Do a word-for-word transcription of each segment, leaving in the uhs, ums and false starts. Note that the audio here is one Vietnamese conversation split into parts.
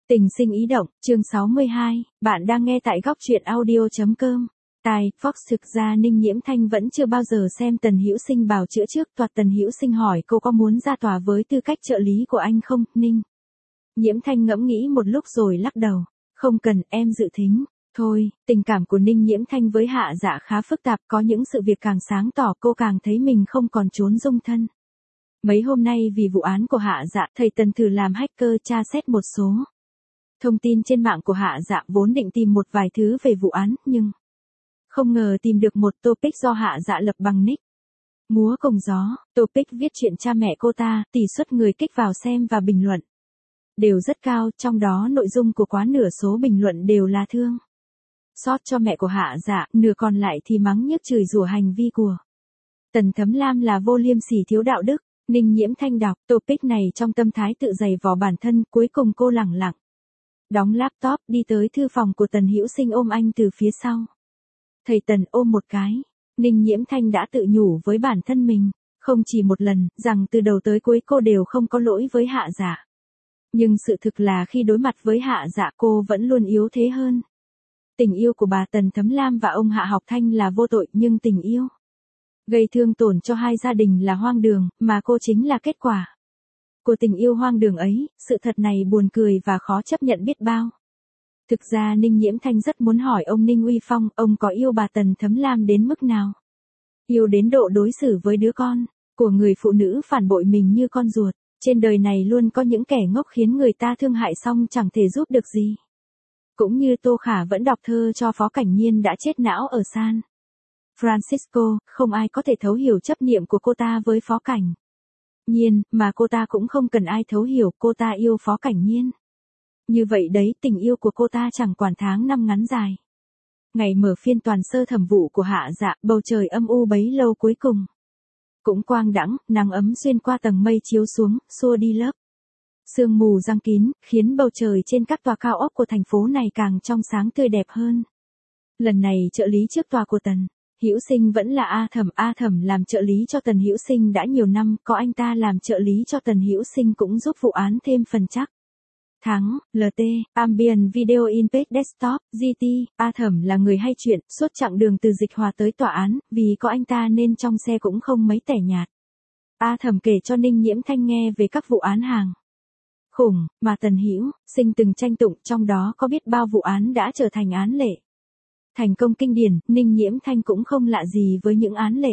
Tình sinh ý động, chương sáu mươi hai, bạn đang nghe tại góc truyện audio.com. Tài, Fox thực ra Ninh Nhiễm Thanh vẫn chưa bao giờ xem Tần Hữu Sinh bào chữa trước, tòa Tần Hữu Sinh hỏi cô có muốn ra tòa với tư cách trợ lý của anh không, Ninh. Nhiễm Thanh ngẫm nghĩ một lúc rồi lắc đầu, không cần, em dự thính. Thôi, tình cảm của Ninh Nhiễm Thanh với Hạ Dạ khá phức tạp, có những sự việc càng sáng tỏ cô càng thấy mình không còn trốn dung thân. Mấy hôm nay vì vụ án của Hạ Dạ, thầy Tần thử làm hacker tra xét một số thông tin trên mạng của Hạ Dạ, vốn định tìm một vài thứ về vụ án, nhưng không ngờ tìm được một topic do Hạ Dạ lập bằng nick Múa Cùng Gió. Topic viết chuyện cha mẹ cô ta, tỷ suất người kích vào xem và bình luận đều rất cao, trong đó nội dung của quá nửa số bình luận đều là thương xót cho mẹ của Hạ Dạ, nửa còn lại thì mắng nhiếc chửi rủa hành vi của Tần Thấm Lam là vô liêm sỉ thiếu đạo đức. Ninh Nhiễm Thanh đọc topic này trong tâm thái tự giày vò bản thân, cuối cùng cô lẳng lặng đóng laptop đi tới thư phòng của Tần Hữu Sinh ôm anh từ phía sau. Thầy Tần ôm một cái, Ninh Nhiễm Thanh đã tự nhủ với bản thân mình, không chỉ một lần, rằng từ đầu tới cuối cô đều không có lỗi với Hạ Dạ. Nhưng sự thực là khi đối mặt với Hạ Dạ cô vẫn luôn yếu thế hơn. Tình yêu của bà Tần Thấm Lam và ông Hạ Học Thanh là vô tội, nhưng tình yêu gây thương tổn cho hai gia đình là hoang đường, mà cô chính là kết quả của tình yêu hoang đường ấy. Sự thật này buồn cười và khó chấp nhận biết bao. Thực ra Ninh Nhiễm Thanh rất muốn hỏi ông Ninh Uy Phong, ông có yêu bà Tần Thấm Lam đến mức nào? Yêu đến độ đối xử với đứa con của người phụ nữ phản bội mình như con ruột. Trên đời này luôn có những kẻ ngốc khiến người ta thương hại xong chẳng thể giúp được gì. Cũng như Tô Khả vẫn đọc thơ cho Phó Cảnh Nhiên đã chết não ở San Francisco, không ai có thể thấu hiểu chấp niệm của cô ta với Phó Cảnh Nhiên, mà cô ta cũng không cần ai thấu hiểu, cô ta yêu Phó Cảnh Nhiên. Như vậy đấy, tình yêu của cô ta chẳng quản tháng năm ngắn dài. Ngày mở phiên toàn sơ thẩm vụ của Hạ Dạ, bầu trời âm u bấy lâu cuối cùng cũng quang đãng, nắng ấm xuyên qua tầng mây chiếu xuống, xua đi lớp sương mù giăng kín, khiến bầu trời trên các tòa cao ốc của thành phố này càng trong sáng tươi đẹp hơn. Lần này trợ lý trước tòa của Tần Hữu Sinh vẫn là A Thẩm. A Thẩm làm trợ lý cho Tần Hữu Sinh đã nhiều năm, có anh ta làm trợ lý cho Tần Hữu Sinh cũng giúp vụ án thêm phần chắc thắng. lờ tê, Ambient Video in Page Desktop, giê tê, A Thẩm là người hay chuyện, suốt chặng đường từ dịch hòa tới tòa án, vì có anh ta nên trong xe cũng không mấy tẻ nhạt. A Thẩm kể cho Ninh Nhiễm Thanh nghe về các vụ án hàng khủng mà Tần Hữu Sinh từng tranh tụng, trong đó có biết bao vụ án đã trở thành án lệ thành công kinh điển. Ninh Nhiễm Thanh cũng không lạ gì với những án lệ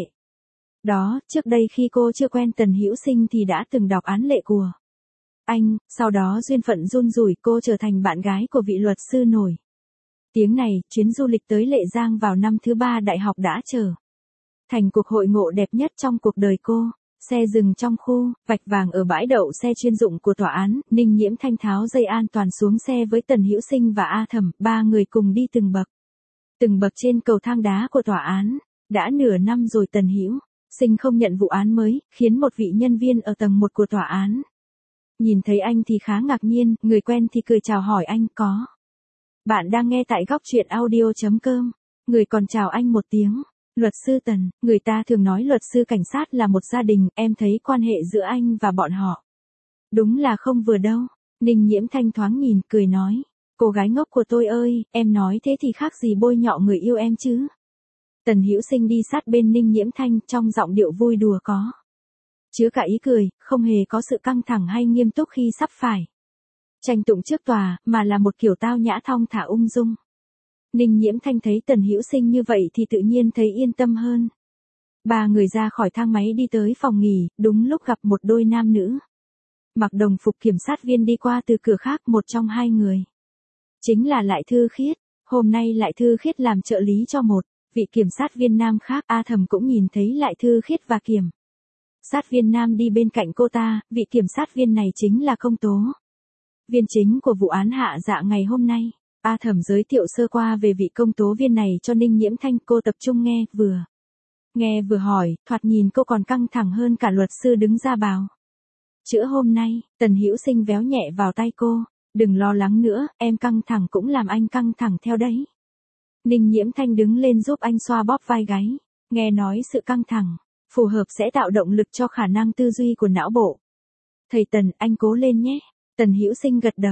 đó, trước đây khi cô chưa quen Tần Hữu Sinh thì đã từng đọc án lệ của anh, sau đó duyên phận run rủi cô trở thành bạn gái của vị luật sư nổi tiếng này. Chuyến du lịch tới Lệ Giang vào năm thứ ba đại học đã trở thành cuộc hội ngộ đẹp nhất trong cuộc đời cô. Xe dừng trong khu vạch vàng ở bãi đậu xe chuyên dụng của tòa án, Ninh Nhiễm Thanh tháo dây an toàn xuống xe với Tần Hữu Sinh và A Thẩm, ba người cùng đi từng bậc từng bậc trên cầu thang đá của tòa án. Đã nửa năm rồi Tần Hữu Sinh không nhận vụ án mới, khiến một vị nhân viên ở tầng một của tòa án nhìn thấy anh thì khá ngạc nhiên, người quen thì cười chào hỏi anh. Có bạn đang nghe tại góc truyện audio.com. Người còn chào anh một tiếng. Luật sư Tần, người ta thường nói luật sư cảnh sát là một gia đình, em thấy quan hệ giữa anh và bọn họ đúng là không vừa đâu. Ninh Nhiễm Thanh thoáng nhìn, cười nói, cô gái ngốc của tôi ơi, em nói thế thì khác gì bôi nhọ người yêu em chứ. Tần Hữu Sinh đi sát bên Ninh Nhiễm Thanh, trong giọng điệu vui đùa có chứa cả ý cười, không hề có sự căng thẳng hay nghiêm túc khi sắp phải tranh tụng trước tòa, mà là một kiểu tao nhã thong thả ung dung. Ninh Nhiễm Thanh thấy Tần Hữu Sinh như vậy thì tự nhiên thấy yên tâm hơn. Ba người ra khỏi thang máy đi tới phòng nghỉ, đúng lúc gặp một đôi nam nữ mặc đồng phục kiểm sát viên đi qua từ cửa khác. Một trong hai người chính là Lại Thư Khiết. Hôm nay Lại Thư Khiết làm trợ lý cho một vị kiểm sát viên nam khác. A Thẩm cũng nhìn thấy Lại Thư Khiết và kiểm sát viên nam đi bên cạnh cô ta. Vị kiểm sát viên này chính là công tố viên chính của vụ án Hạ Dạ ngày hôm nay. A Thẩm giới thiệu sơ qua về vị công tố viên này cho Ninh Nhiễm Thanh, cô tập trung nghe, vừa nghe vừa hỏi, thoạt nhìn cô còn căng thẳng hơn cả luật sư đứng ra bào chữa hôm nay. Tần Hữu Sinh véo nhẹ vào tay cô, đừng lo lắng nữa, em căng thẳng cũng làm anh căng thẳng theo đấy. Ninh Nhiễm Thanh đứng lên giúp anh xoa bóp vai gáy, nghe nói sự căng thẳng phù hợp sẽ tạo động lực cho khả năng tư duy của não bộ. Thầy Tần, anh cố lên nhé. Tần Hữu Sinh gật đầu.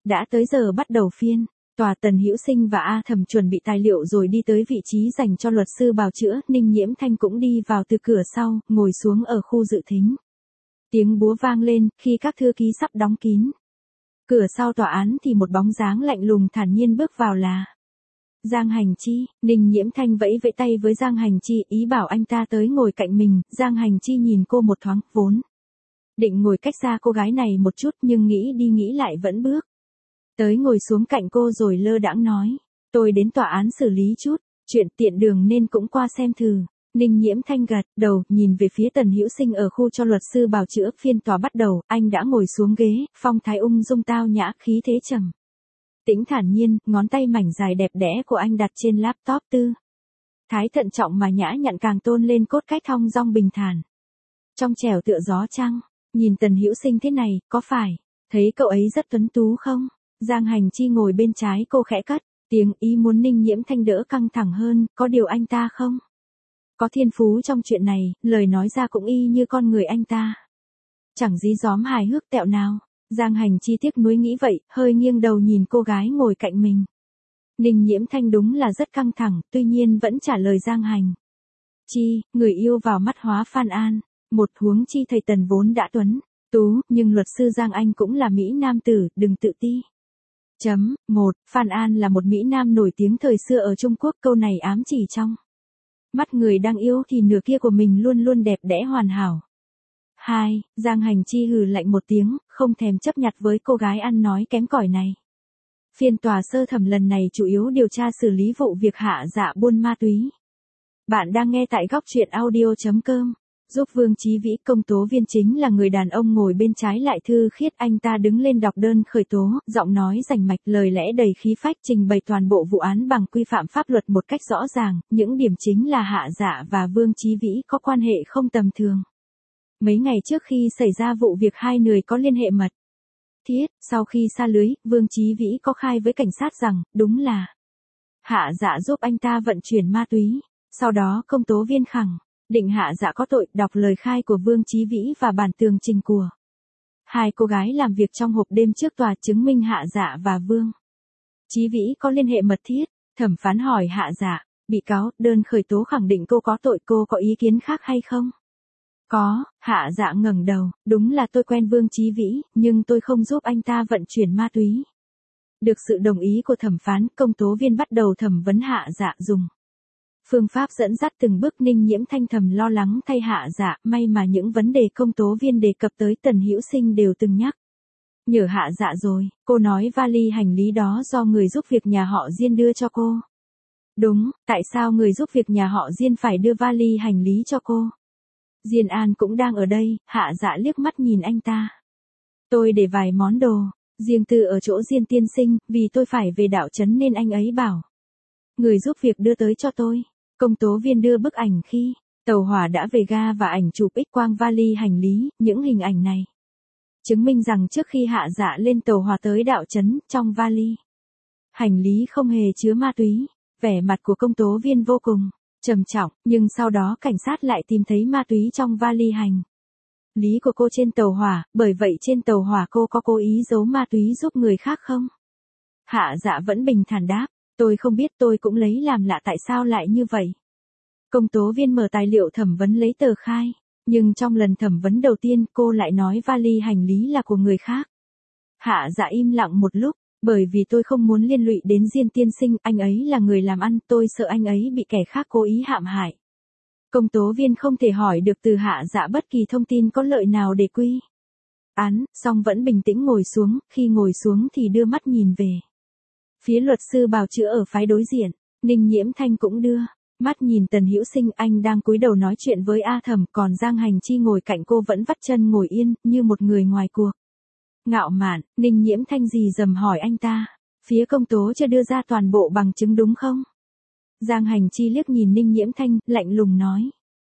Đã tới giờ bắt đầu phiên. Tòa Tần Hữu Sinh và A Thẩm chuẩn bị tài liệu rồi đi tới vị trí dành cho luật sư bào chữa, Ninh Nhiễm Thanh cũng đi vào từ cửa sau, ngồi xuống ở khu dự thính. Tiếng búa vang lên, khi các thư ký sắp đóng kín. Cửa sau tòa án thì một bóng dáng lạnh lùng thản nhiên bước vào là Giang Hành Chi. Ninh Nhiễm Thanh vẫy vẫy tay với Giang Hành Chi, ý bảo anh ta tới ngồi cạnh mình. Giang Hành Chi nhìn cô một thoáng, vốn định ngồi cách xa cô gái này một chút nhưng nghĩ đi nghĩ lại vẫn bước tới ngồi xuống cạnh cô rồi lơ đãng nói, tôi đến tòa án xử lý chút, chuyện tiện đường nên cũng qua xem thử. Ninh Nhiễm Thanh gật đầu, nhìn về phía Tần Hữu Sinh ở khu cho luật sư bào chữa. Phiên tòa bắt đầu, anh đã ngồi xuống ghế, phong thái ung dung tao nhã, khí thế trầm tĩnh thản nhiên, ngón tay mảnh dài đẹp đẽ của anh đặt trên laptop tư. Thái thận trọng mà nhã nhặn càng tôn lên cốt cách thong dong bình thản. Trong trẻo tựa gió trăng, nhìn Tần Hữu Sinh thế này, có phải thấy cậu ấy rất tuấn tú không? Giang Hành Chi ngồi bên trái cô khẽ cất tiếng, ý muốn Ninh Nhiễm Thanh đỡ căng thẳng hơn, có điều anh ta không có thiên phú trong chuyện này, lời nói ra cũng y như con người anh ta. Chẳng dí dóm hài hước tẹo nào. Giang Hành Chi tiếc nuối nghĩ vậy, hơi nghiêng đầu nhìn cô gái ngồi cạnh mình. Ninh Nhiễm Thanh đúng là rất căng thẳng, tuy nhiên vẫn trả lời Giang Hành Chi, người yêu vào mắt hóa Phan An. Một huống chi thầy Tần vốn đã tuấn tú, nhưng luật sư Giang Anh cũng là Mỹ Nam tử, đừng tự ti. Chấm, một, Phan An là một Mỹ Nam nổi tiếng thời xưa ở Trung Quốc, câu này ám chỉ trong mắt người đang yêu thì nửa kia của mình luôn luôn đẹp đẽ hoàn hảo. Hai, Giang Hành Chi hừ lạnh một tiếng, không thèm chấp nhặt với cô gái ăn nói kém cỏi này. Phiên tòa sơ thẩm lần này chủ yếu điều tra xử lý vụ việc hạ dạ buôn ma túy. Bạn đang nghe tại góc truyện audio chấm com. Giúp Vương Chí Vĩ, công tố viên chính là người đàn ông ngồi bên trái lại thư khiết, anh ta đứng lên đọc đơn khởi tố, giọng nói rành mạch, lời lẽ đầy khí phách, trình bày toàn bộ vụ án bằng quy phạm pháp luật một cách rõ ràng, những điểm chính là Hạ Dạ và Vương Chí Vĩ có quan hệ không tầm thường. Mấy ngày trước khi xảy ra vụ việc hai người có liên hệ mật thiết, sau khi sa lưới, Vương Chí Vĩ có khai với cảnh sát rằng, đúng là Hạ Dạ giúp anh ta vận chuyển ma túy. Sau đó công tố viên khẳng định Hạ Dạ có tội, đọc lời khai của Vương Chí Vĩ và bản tường trình của hai cô gái làm việc trong hộp đêm trước tòa, chứng minh Hạ Dạ và Vương Chí Vĩ có liên hệ mật thiết. Thẩm phán hỏi Hạ Dạ, bị cáo, đơn khởi tố khẳng định cô có tội, cô có ý kiến khác hay không? Có. Hạ Dạ ngẩng đầu, đúng là tôi quen Vương Chí Vĩ, nhưng tôi không giúp anh ta vận chuyển ma túy. Được sự đồng ý của thẩm phán, công tố viên bắt đầu thẩm vấn Hạ Dạ dùng phương pháp dẫn dắt từng bước. Ninh Nhiễm Thanh thầm lo lắng thay Hạ Dạ, may mà những vấn đề công tố viên đề cập tới Tần Hữu Sinh đều từng nhắc nhở Hạ Dạ rồi. Cô nói vali hành lý đó do người giúp việc nhà họ Diên đưa cho cô. Đúng, tại sao người giúp việc nhà họ Diên phải đưa vali hành lý cho cô? Diên An cũng đang ở đây. Hạ Dạ liếc mắt nhìn anh ta. Tôi để vài món đồ riêng tư ở chỗ Diên tiên sinh, vì tôi phải về đạo trấn nên anh ấy bảo người giúp việc đưa tới cho tôi. Công tố viên đưa bức ảnh khi tàu hỏa đã về ga và ảnh chụp X quang vali hành lý, những hình ảnh này chứng minh rằng trước khi Hạ Dạ lên tàu hỏa tới đạo trấn, trong vali hành lý không hề chứa ma túy. Vẻ mặt của công tố viên vô cùng trầm trọng, nhưng sau đó cảnh sát lại tìm thấy ma túy trong vali hành lý của cô trên tàu hỏa, bởi vậy trên tàu hỏa cô có cố ý giấu ma túy giúp người khác không? Hạ Dạ vẫn bình thản đáp, tôi không biết, tôi cũng lấy làm lạ tại sao lại như vậy. Công tố viên mở tài liệu thẩm vấn lấy tờ khai, nhưng trong lần thẩm vấn đầu tiên cô lại nói vali hành lý là của người khác. Hạ Dạ im lặng một lúc, bởi vì tôi không muốn liên lụy đến Diên tiên sinh, anh ấy là người làm ăn, tôi sợ anh ấy bị kẻ khác cố ý hãm hại. Công tố viên không thể hỏi được từ Hạ Dạ bất kỳ thông tin có lợi nào để quy án, song vẫn bình tĩnh ngồi xuống, khi ngồi xuống thì đưa mắt nhìn về phía luật sư bào chữa ở phái đối diện. Ninh Nhiễm Thanh cũng đưa mắt nhìn Tần Hữu Sinh, anh đang cúi đầu nói chuyện với A Thẩm, còn Giang Hành Chi ngồi cạnh cô vẫn vắt chân ngồi yên, như một người ngoài cuộc. Ngạo mạn. Ninh Nhiễm Thanh gì dầm hỏi anh ta, phía công tố chưa đưa ra toàn bộ bằng chứng đúng không? Giang Hành Chi liếc nhìn Ninh Nhiễm Thanh, lạnh lùng nói.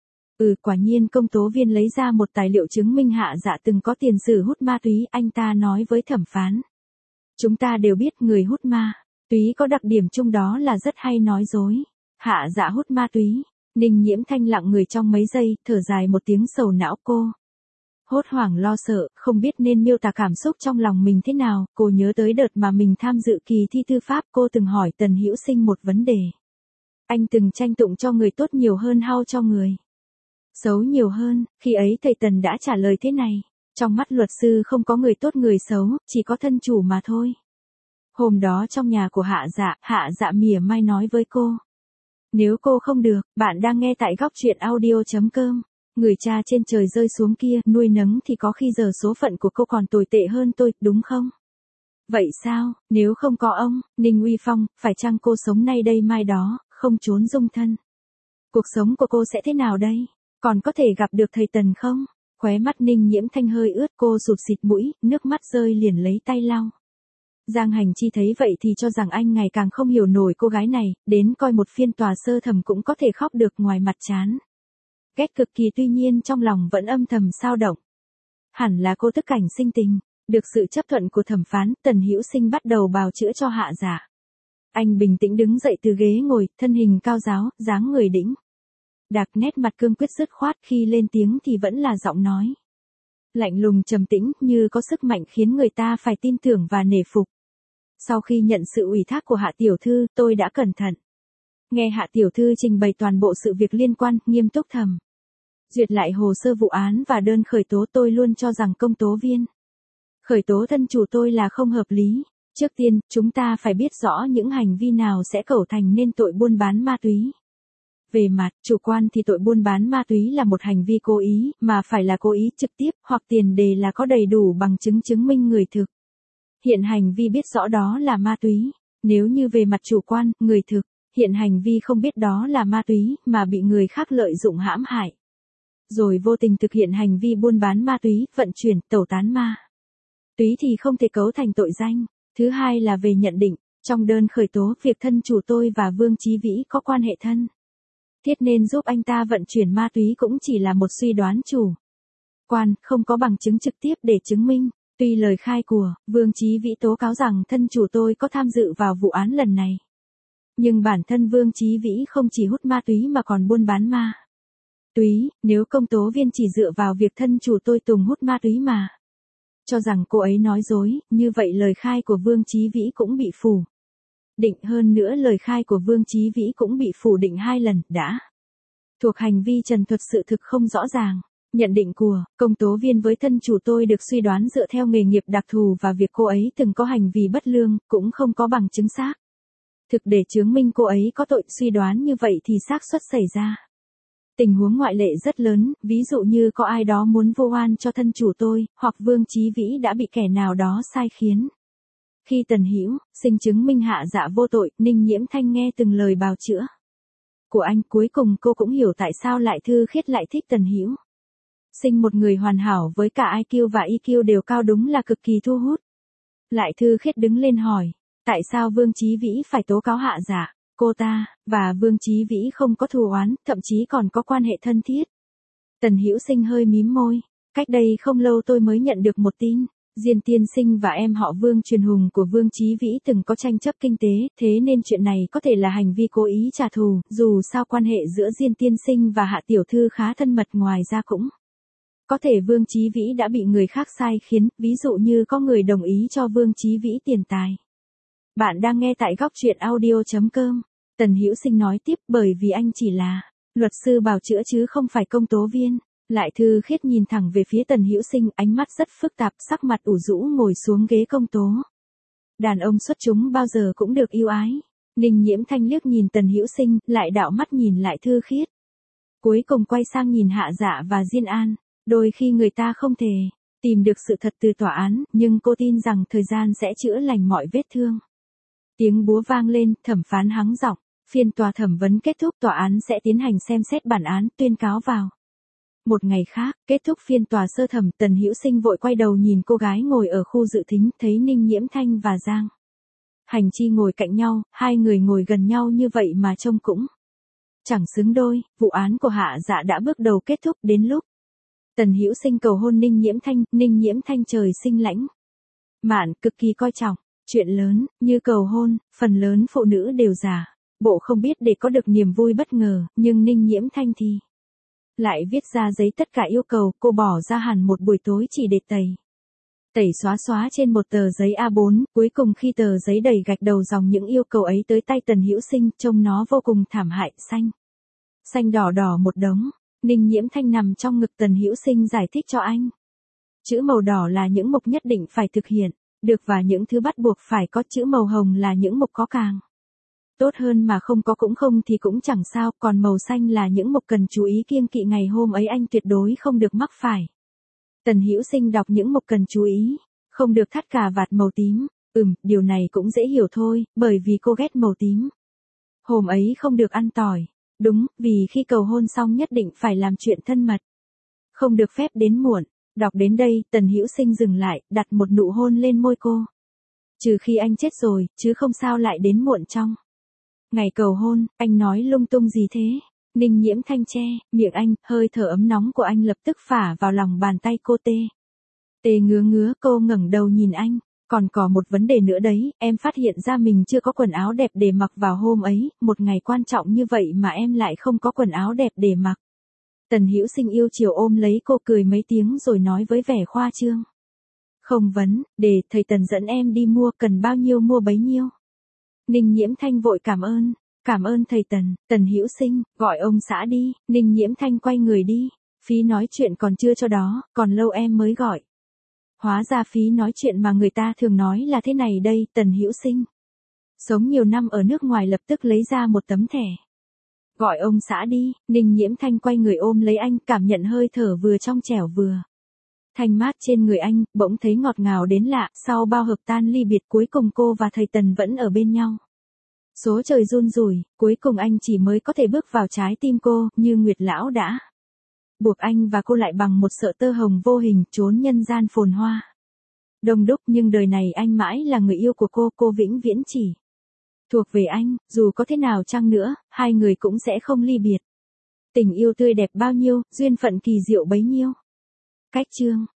Ừ, quả nhiên. Công tố viên lấy ra một tài liệu chứng minh Hạ Dạ từng có tiền sử hút ma túy, anh ta nói với thẩm phán. Chúng ta đều biết người hút ma túy có đặc điểm chung đó là rất hay nói dối. Hạ Dạ hút ma túy. Ninh Nhiễm Thanh lặng người trong mấy giây, thở dài một tiếng sầu não. Cô Hốt hoảng lo sợ, không biết nên miêu tả cảm xúc trong lòng mình thế nào, cô nhớ tới đợt mà mình tham dự kỳ thi tư pháp, cô từng hỏi Tần Hữu Sinh một vấn đề. Anh từng tranh tụng cho người tốt nhiều hơn hao cho người xấu nhiều hơn, khi ấy thầy Tần đã trả lời thế này, trong mắt luật sư không có người tốt người xấu, chỉ có thân chủ mà thôi. Hôm đó trong nhà của Hạ Dạ, Hạ Dạ mỉa mai nói với cô. Nếu cô không được, bạn đang nghe tại góc truyện audio.com. Người cha trên trời rơi xuống kia, nuôi nấng thì có khi giờ số phận của cô còn tồi tệ hơn tôi, đúng không? Vậy sao, nếu không có ông, Ninh Uy Phong, phải chăng cô sống nay đây mai đó, không trốn dung thân? Cuộc sống của cô sẽ thế nào đây? Còn có thể gặp được thầy Tần không? Khóe mắt Ninh Nhiễm Thanh hơi ướt, cô sụt xịt mũi, nước mắt rơi liền lấy tay lau. Giang Hành Chi thấy vậy thì cho rằng anh ngày càng không hiểu nổi cô gái này, đến coi một phiên tòa sơ thẩm cũng có thể khóc được ngoài mặt chán. Ghét cực kỳ, tuy nhiên trong lòng vẫn âm thầm xao động. Hẳn là cô tức cảnh sinh tình. Được sự chấp thuận của thẩm phán, Tần Hữu Sinh bắt đầu bào chữa cho Hạ Dạ. Anh bình tĩnh đứng dậy từ ghế ngồi, thân hình cao ráo, dáng người đĩnh đạc, nét mặt cương quyết dứt khoát, khi lên tiếng thì vẫn là giọng nói lạnh lùng trầm tĩnh, như có sức mạnh khiến người ta phải tin tưởng và nể phục. Sau khi nhận sự ủy thác của Hạ tiểu thư, tôi đã cẩn thận nghe Hạ tiểu thư trình bày toàn bộ sự việc liên quan, nghiêm túc thẩm duyệt lại hồ sơ vụ án và đơn khởi tố. Tôi luôn cho rằng công tố viên khởi tố thân chủ tôi là không hợp lý. Trước tiên, chúng ta phải biết rõ những hành vi nào sẽ cấu thành nên tội buôn bán ma túy. Về mặt chủ quan thì tội buôn bán ma túy là một hành vi cố ý, mà phải là cố ý trực tiếp, hoặc tiền đề là có đầy đủ bằng chứng chứng minh người thực hiện hành vi biết rõ đó là ma túy. Nếu như về mặt chủ quan, người thực hiện hành vi không biết đó là ma túy, mà bị người khác lợi dụng hãm hại, rồi vô tình thực hiện hành vi buôn bán ma túy, vận chuyển, tẩu tán ma túy thì không thể cấu thành tội danh. Thứ hai là về nhận định, trong đơn khởi tố, việc thân chủ tôi và Vương Chí Vĩ có quan hệ thân thiết nên giúp anh ta vận chuyển ma túy cũng chỉ là một suy đoán chủ quan, không có bằng chứng trực tiếp để chứng minh. Tuy lời khai của Vương Chí Vĩ tố cáo rằng thân chủ tôi có tham dự vào vụ án lần này, nhưng bản thân Vương Chí Vĩ không chỉ hút ma túy mà còn buôn bán ma túy. Nếu công tố viên chỉ dựa vào việc thân chủ tôi Tùng hút ma túy mà cho rằng cô ấy nói dối, như vậy lời khai của Vương Chí Vĩ cũng bị phủ định. Hơn nữa lời khai của Vương Chí Vĩ cũng bị phủ định hai lần, đã thuộc hành vi trần thuật sự thực không rõ ràng. Nhận định của công tố viên với thân chủ tôi được suy đoán dựa theo nghề nghiệp đặc thù và việc cô ấy từng có hành vi bất lương, cũng không có bằng chứng xác thực để chứng minh cô ấy có tội. Suy đoán như vậy thì xác suất xảy ra tình huống ngoại lệ rất lớn, ví dụ như có ai đó muốn vu oan cho thân chủ tôi, hoặc Vương Chí Vĩ đã bị kẻ nào đó sai khiến. Khi Tần Hữu Sinh chứng minh Hạ Dạ vô tội, Ninh Nhiễm Thanh nghe từng lời bào chữa của anh, cuối cùng cô cũng hiểu tại sao Lại Thư Khiết lại thích Tần Hữu Sinh, một người hoàn hảo với cả i kiu và i kiu đều cao, đúng là cực kỳ thu hút. Lại Thư Khiết đứng lên hỏi, tại sao Vương Chí Vĩ phải tố cáo Hạ Dạ? Cô ta và Vương Chí Vĩ không có thù oán, thậm chí còn có quan hệ thân thiết. Tần Hữu Sinh hơi mím môi, cách đây không lâu tôi mới nhận được một tin, Diên tiên sinh và em họ Vương Truyền Hùng của Vương Chí Vĩ từng có tranh chấp kinh tế, thế nên chuyện này có thể là hành vi cố ý trả thù. Dù sao quan hệ giữa Diên tiên sinh và Hạ tiểu thư khá thân mật, ngoài ra cũng có thể Vương Chí Vĩ đã bị người khác sai khiến, ví dụ như có người đồng ý cho Vương Chí Vĩ tiền tài. Bạn đang nghe tại góc truyện audio.com. Tần Hữu Sinh nói tiếp, bởi vì anh chỉ là luật sư bào chữa chứ không phải công tố viên. Lại Thư Khiết nhìn thẳng về phía Tần Hữu Sinh, ánh mắt rất phức tạp, sắc mặt ủ rũ ngồi xuống ghế công tố. Đàn ông xuất chúng bao giờ cũng được yêu ái. Ninh Nhiễm Thanh liếc nhìn Tần Hữu Sinh, lại đạo mắt nhìn Lại Thư Khiết. Cuối cùng quay sang nhìn Hạ Dạ và Diên An. Đôi khi người ta không thể tìm được sự thật từ tòa án, nhưng cô tin rằng thời gian sẽ chữa lành mọi vết thương. Tiếng búa vang lên, thẩm phán hắng giọng, phiên tòa thẩm vấn kết thúc, tòa án sẽ tiến hành xem xét bản án, tuyên cáo vào một ngày khác. Kết thúc phiên tòa sơ thẩm, Tần Hữu Sinh vội quay đầu nhìn cô gái ngồi ở khu dự thính, thấy Ninh Nhiễm Thanh và Giang Hành Chi ngồi cạnh nhau, hai người ngồi gần nhau như vậy mà trông cũng chẳng xứng đôi. Vụ án của Hạ Dạ đã bước đầu kết thúc. Đến lúc Tần Hữu Sinh cầu hôn Ninh Nhiễm Thanh, Ninh Nhiễm Thanh trời sinh lãnh mạn, cực kỳ coi trọng chuyện lớn như cầu hôn, phần lớn phụ nữ đều giả bộ không biết để có được niềm vui bất ngờ, nhưng Ninh Nhiễm Thanh thì Lại viết ra giấy tất cả yêu cầu, cô bỏ ra hẳn một buổi tối chỉ để tẩy. Tẩy xóa xóa trên một tờ giấy A bốn, cuối cùng khi tờ giấy đầy gạch đầu dòng những yêu cầu ấy tới tay Tần Hữu Sinh, trông nó vô cùng thảm hại, xanh. Xanh đỏ đỏ một đống. Ninh Nhiễm Thanh nằm trong ngực Tần Hữu Sinh giải thích cho anh. Chữ màu đỏ là những mục nhất định phải thực hiện, được và những thứ bắt buộc phải có, chữ màu hồng là những mục có càng tốt hơn mà không có cũng không thì cũng chẳng sao, còn màu xanh là những mục cần chú ý kiêng kỵ ngày hôm ấy anh tuyệt đối không được mắc phải. Tần Hữu Sinh đọc những mục cần chú ý, không được thắt cà vạt màu tím, ừm, điều này cũng dễ hiểu thôi, bởi vì cô ghét màu tím. Hôm ấy không được ăn tỏi, đúng, vì khi cầu hôn xong nhất định phải làm chuyện thân mật. Không được phép đến muộn, đọc đến đây, Tần Hữu Sinh dừng lại, đặt một nụ hôn lên môi cô. Trừ khi anh chết rồi, chứ không sao lại đến muộn trong ngày cầu hôn, anh nói lung tung gì thế? Ninh Nhiễm Thanh che miệng anh, hơi thở ấm nóng của anh lập tức phả vào lòng bàn tay cô tê. Tê ngứa ngứa, cô ngẩng đầu nhìn anh, còn có một vấn đề nữa đấy, em phát hiện ra mình chưa có quần áo đẹp để mặc vào hôm ấy, một ngày quan trọng như vậy mà em lại không có quần áo đẹp để mặc. Tần Hữu Sinh yêu chiều ôm lấy cô cười mấy tiếng rồi nói với vẻ khoa trương. Không vấn, để thầy Tần dẫn em đi mua, cần bao nhiêu mua bấy nhiêu. Ninh Nhiễm Thanh vội cảm ơn, cảm ơn thầy Tần, Tần Hữu Sinh, gọi ông xã đi, Ninh Nhiễm Thanh quay người đi, phí nói chuyện còn chưa cho đó, còn lâu em mới gọi. Hóa ra phí nói chuyện mà người ta thường nói là thế này đây, Tần Hữu Sinh. Sống nhiều năm ở nước ngoài lập tức lấy ra một tấm thẻ. Gọi ông xã đi, Ninh Nhiễm Thanh quay người ôm lấy anh, cảm nhận hơi thở vừa trong trẻo vừa thanh mát trên người anh, bỗng thấy ngọt ngào đến lạ, sau bao hợp tan ly biệt cuối cùng cô và thầy Tần vẫn ở bên nhau. Số trời run rủi, cuối cùng anh chỉ mới có thể bước vào trái tim cô, như Nguyệt Lão đã buộc anh và cô lại bằng một sợi tơ hồng vô hình, trốn nhân gian phồn hoa. Đông đúc, nhưng đời này anh mãi là người yêu của cô, cô vĩnh viễn chỉ thuộc về anh, dù có thế nào chăng nữa, hai người cũng sẽ không ly biệt. Tình yêu tươi đẹp bao nhiêu, duyên phận kỳ diệu bấy nhiêu. Cách chương